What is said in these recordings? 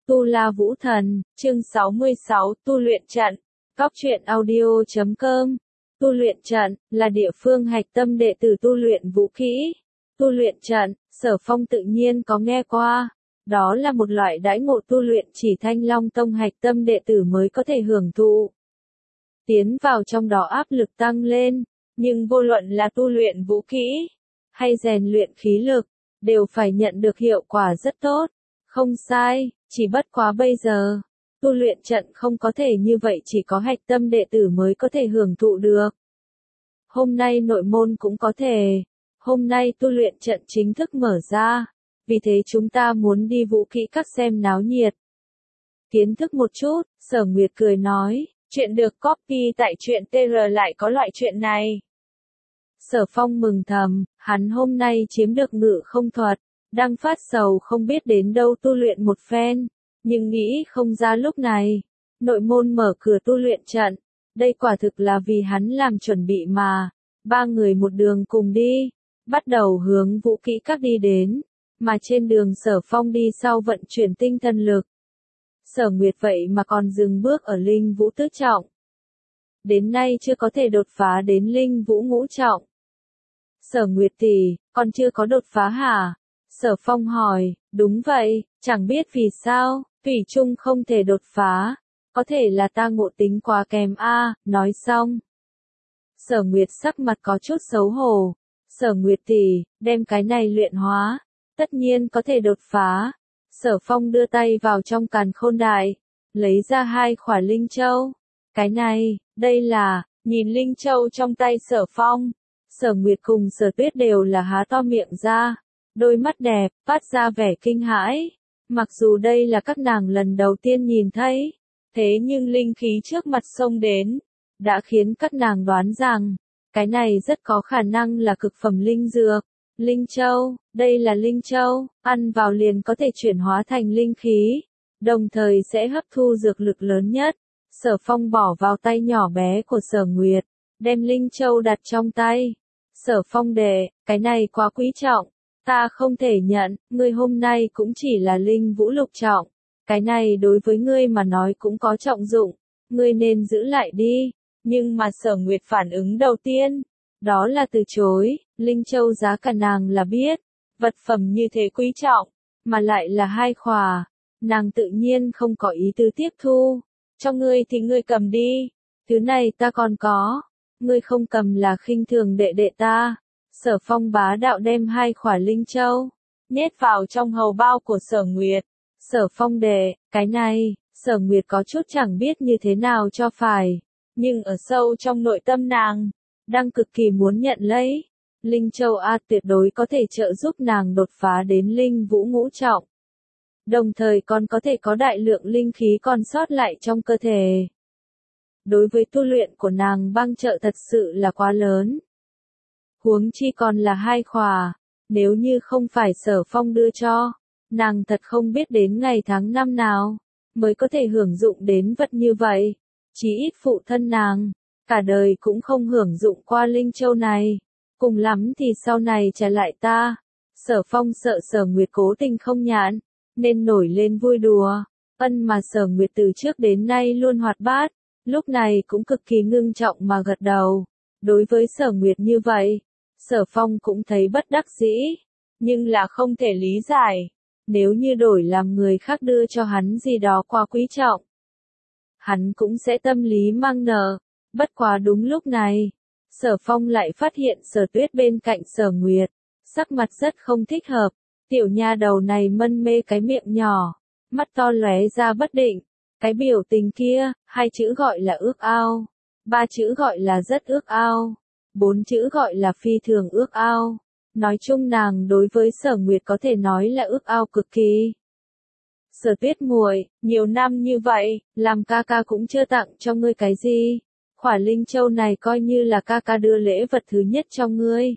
Tu La Vũ Thần, chương 66, tu luyện trận. Góc truyện audio.com. Tu luyện trận là địa phương hạch tâm đệ tử tu luyện vũ kỹ. Tu luyện trận, Sở Phong tự nhiên có nghe qua. Đó là một loại đãi ngộ tu luyện chỉ Thanh Long Tông hạch tâm đệ tử mới có thể hưởng thụ. Tiến vào trong đó áp lực tăng lên, nhưng vô luận là tu luyện vũ kỹ hay rèn luyện khí lực, đều phải nhận được hiệu quả rất tốt. Không sai, chỉ bất quá bây giờ, tu luyện trận không có thể như vậy, chỉ có hạch tâm đệ tử mới có thể hưởng thụ được. Hôm nay nội môn cũng có thể. Hôm nay tu luyện trận chính thức mở ra, vì thế chúng ta muốn đi vũ kỹ các xem náo nhiệt. Kiến thức một chút, Sở Nguyệt cười nói, chuyện được copy tại truyện TR lại có loại chuyện này. Sở Phong mừng thầm, hắn hôm nay chiếm được ngự không thuật, đang phát sầu không biết đến đâu tu luyện một phen, nhưng nghĩ không ra lúc này, nội môn mở cửa tu luyện trận, đây quả thực là vì hắn làm chuẩn bị mà. Ba người một đường cùng đi, bắt đầu hướng vũ kỹ các đi đến, mà trên đường Sở Phong đi sau vận chuyển tinh thần lực. Sở Nguyệt vậy mà còn dừng bước ở linh vũ tứ trọng. Đến nay chưa có thể đột phá đến linh vũ ngũ trọng. Sở Nguyệt tỷ, còn chưa có đột phá hả? Sở Phong hỏi, đúng vậy, chẳng biết vì sao, thủy chung không thể đột phá, có thể là ta ngộ tính quá kém a. Nói xong. Sở Nguyệt sắc mặt có chút xấu hổ, Sở Nguyệt tỷ, đem cái này luyện hóa, tất nhiên có thể đột phá. Sở Phong đưa tay vào trong càn khôn đại, lấy ra 2 khỏa linh châu. Cái này, đây là, nhìn linh châu trong tay Sở Phong, Sở Nguyệt cùng Sở Tuyết đều là há to miệng ra, đôi mắt đẹp, phát ra vẻ kinh hãi. Mặc dù đây là các nàng lần đầu tiên nhìn thấy, thế nhưng linh khí trước mặt xông đến, đã khiến các nàng đoán rằng, cái này rất có khả năng là cực phẩm linh dược. Linh châu, đây là linh châu, ăn vào liền có thể chuyển hóa thành linh khí, đồng thời sẽ hấp thu dược lực lớn nhất. Sở Phong bỏ vào tay nhỏ bé của Sở Nguyệt, đem linh châu đặt trong tay. Sở Phong đệ, cái này quá quý trọng, ta không thể nhận, ngươi hôm nay cũng chỉ là linh vũ lục trọng, cái này đối với ngươi mà nói cũng có trọng dụng, ngươi nên giữ lại đi. Nhưng mà Sở Nguyệt phản ứng đầu tiên, đó là từ chối. Linh châu giá cả nàng là biết, vật phẩm như thế quý trọng, mà lại là 2 khỏa, nàng tự nhiên không có ý tứ tiếp thu. Cho ngươi thì ngươi cầm đi, thứ này ta còn có, ngươi không cầm là khinh thường đệ đệ ta. Sở Phong bá đạo đem 2 khỏa linh châu, nhét vào trong hầu bao của Sở Nguyệt. Sở Phong đệ, cái này, Sở Nguyệt có chút chẳng biết như thế nào cho phải, nhưng ở sâu trong nội tâm nàng, đang cực kỳ muốn nhận lấy. Linh châu A tuyệt đối có thể trợ giúp nàng đột phá đến linh vũ ngũ trọng. Đồng thời còn có thể có đại lượng linh khí còn sót lại trong cơ thể. Đối với tu luyện của nàng bang trợ thật sự là quá lớn. Huống chi còn là 2 khỏa, nếu như không phải Sở Phong đưa cho, nàng thật không biết đến ngày tháng năm nào, mới có thể hưởng dụng đến vật như vậy. Chí ít phụ thân nàng, cả đời cũng không hưởng dụng qua linh châu này. Cùng lắm thì sau này trả lại ta. Sở Phong sợ Sở Nguyệt cố tình không nhãn, nên nổi lên vui đùa. Mà Sở Nguyệt từ trước đến nay luôn hoạt bát, lúc này cũng cực kỳ ngưng trọng mà gật đầu. Đối với Sở Nguyệt như vậy, Sở Phong cũng thấy bất đắc dĩ, nhưng là không thể lý giải. Nếu như đổi làm người khác đưa cho hắn gì đó quá quý trọng, hắn cũng sẽ tâm lý mang nợ. Bất quá đúng lúc này, Sở Phong lại phát hiện Sở Tuyết bên cạnh Sở Nguyệt, sắc mặt rất không thích hợp. Tiểu nha đầu này mân mê cái miệng nhỏ, mắt to lóe ra bất định. Cái biểu tình kia, 2 chữ gọi là ước ao, 3 chữ gọi là rất ước ao, 4 chữ gọi là phi thường ước ao. Nói chung nàng đối với Sở Nguyệt có thể nói là ước ao cực kỳ. Sở Tuyết muội, nhiều năm như vậy, làm ca ca cũng chưa tặng cho ngươi cái gì. Khỏa linh châu này coi như là ca ca đưa lễ vật thứ nhất cho ngươi.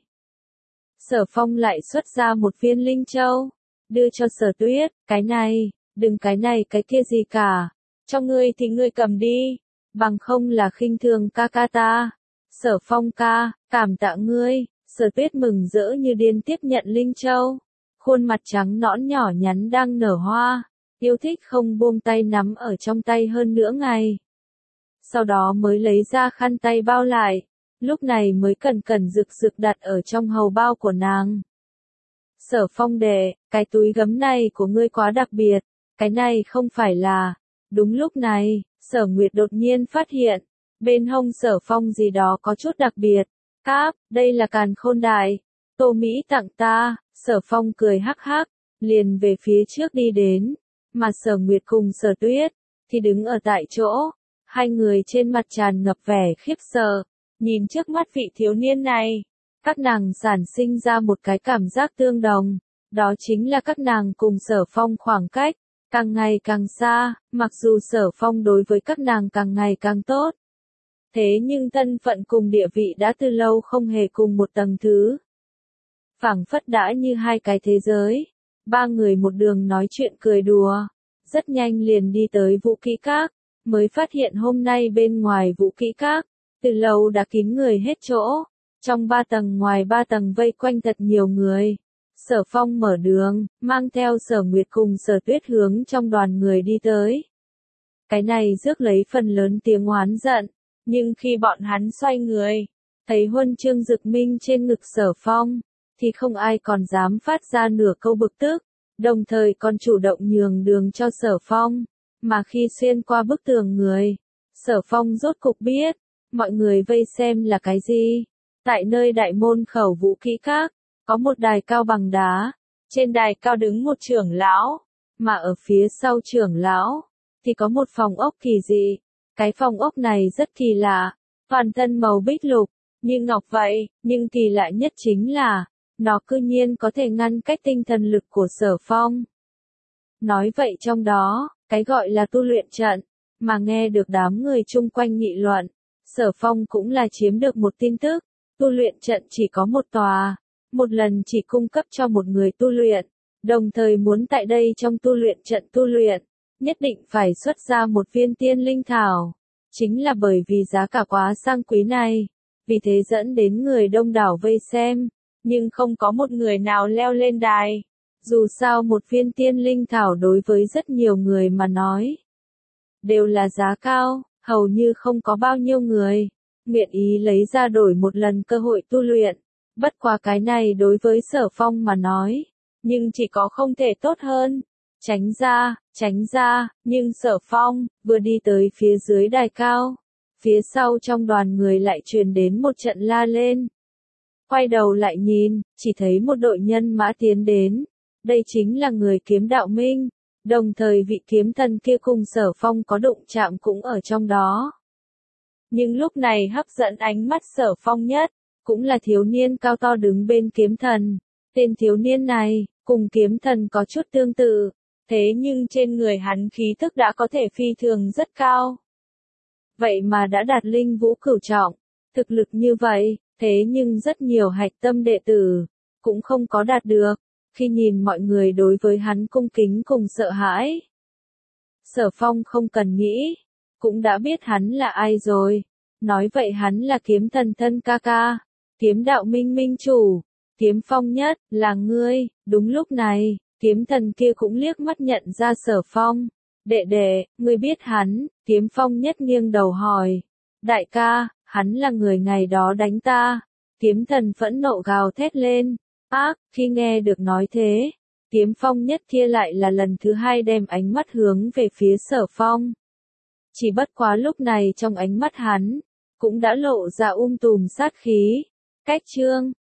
Sở Phong lại xuất ra một viên linh châu, đưa cho Sở Tuyết, cái này, đừng cái này cái kia gì cả, cho ngươi thì ngươi cầm đi, bằng không là khinh thường ca ca ta. Sở Phong ca, cảm tạ ngươi. Sở Tuyết mừng rỡ như điên tiếp nhận linh châu, khuôn mặt trắng nõn nhỏ nhắn đang nở hoa, yêu thích không buông tay nắm ở trong tay hơn nửa ngày. Sau đó mới lấy ra khăn tay bao lại, lúc này mới cẩn cẩn rực rực đặt ở trong hầu bao của nàng. Sở Phong đệ, cái túi gấm này của ngươi quá đặc biệt, cái này không phải là... Đúng lúc này, Sở Nguyệt đột nhiên phát hiện, bên hông Sở Phong gì đó có chút đặc biệt. Cáp, đây là càn khôn đài, Tô Mỹ tặng ta. Sở Phong cười hắc hắc, liền về phía trước đi đến, mà Sở Nguyệt cùng Sở Tuyết, thì đứng ở tại chỗ, hai người trên mặt tràn ngập vẻ khiếp sợ, nhìn trước mắt vị thiếu niên này. Các nàng sản sinh ra một cái cảm giác tương đồng, đó chính là các nàng cùng Sở Phong khoảng cách càng ngày càng xa, mặc dù Sở Phong đối với các nàng càng ngày càng tốt. Thế nhưng thân phận cùng địa vị đã từ lâu không hề cùng một tầng thứ. Phảng phất đã như hai cái thế giới, ba người một đường nói chuyện cười đùa, rất nhanh liền đi tới Vũ Kỹ Các, mới phát hiện hôm nay bên ngoài Vũ Kỹ Các, từ lâu đã kín người hết chỗ, trong 3 tầng ngoài 3 tầng vây quanh thật nhiều người. Sở Phong mở đường, mang theo Sở Nguyệt cùng Sở Tuyết hướng trong đoàn người đi tới. Cái này rước lấy phần lớn tiếng oán giận, nhưng khi bọn hắn xoay người, thấy huân chương Dực Minh trên ngực Sở Phong, thì không ai còn dám phát ra nửa câu bực tức, đồng thời còn chủ động nhường đường cho Sở Phong, mà khi xuyên qua bức tường người, Sở Phong rốt cục biết, mọi người vây xem là cái gì. Tại nơi đại môn khẩu Vũ Kỹ Các, có một đài cao bằng đá, trên đài cao đứng một trưởng lão, mà ở phía sau trưởng lão, thì có một phòng ốc kỳ dị. Cái phòng ốc này rất kỳ lạ, toàn thân màu bích lục, như ngọc vậy, nhưng kỳ lạ nhất chính là, nó cư nhiên có thể ngăn cách tinh thần lực của Sở Phong. Nói vậy trong đó, cái gọi là tu luyện trận, mà nghe được đám người chung quanh nghị luận, Sở Phong cũng là chiếm được một tin tức, tu luyện trận chỉ có một tòa, một lần chỉ cung cấp cho một người tu luyện, đồng thời muốn tại đây trong tu luyện trận tu luyện, nhất định phải xuất ra một viên tiên linh thảo. Chính là bởi vì giá cả quá sang quý này, vì thế dẫn đến người đông đảo vây xem, nhưng không có một người nào leo lên đài. Dù sao một viên tiên linh thảo đối với rất nhiều người mà nói, đều là giá cao, hầu như không có bao nhiêu người nguyện ý lấy ra đổi một lần cơ hội tu luyện. Bất quá cái này đối với Sở Phong mà nói, nhưng chỉ có không thể tốt hơn. Tránh ra, nhưng Sở Phong, vừa đi tới phía dưới đài cao, phía sau trong đoàn người lại truyền đến một trận la lên. Quay đầu lại nhìn, chỉ thấy một đội nhân mã tiến đến, đây chính là người kiếm đạo minh, đồng thời vị kiếm thần kia cùng Sở Phong có đụng chạm cũng ở trong đó. Nhưng lúc này hấp dẫn ánh mắt Sở Phong nhất, cũng là thiếu niên cao to đứng bên kiếm thần. Tên thiếu niên này, cùng kiếm thần có chút tương tự, thế nhưng trên người hắn khí thức đã có thể phi thường rất cao. Vậy mà đã đạt linh vũ cửu trọng, thực lực như vậy, thế nhưng rất nhiều hạch tâm đệ tử, cũng không có đạt được, khi nhìn mọi người đối với hắn cung kính cùng sợ hãi. Sở Phong không cần nghĩ, cũng đã biết hắn là ai rồi, nói vậy hắn là kiếm thần thân ca ca, kiếm đạo minh minh chủ, kiếm phong nhất, là ngươi. Đúng lúc này, kiếm thần kia cũng liếc mắt nhận ra Sở Phong. Đệ đệ, ngươi biết hắn, kiếm phong nhất nghiêng đầu hỏi. Đại ca, hắn là người ngày đó đánh ta. Kiếm thần phẫn nộ gào thét lên. Ác, khi nghe được nói thế, kiếm phong nhất kia lại là lần thứ hai đem ánh mắt hướng về phía Sở Phong. Chỉ bất quá lúc này trong ánh mắt hắn, cũng đã lộ ra tùm sát khí. Cách chương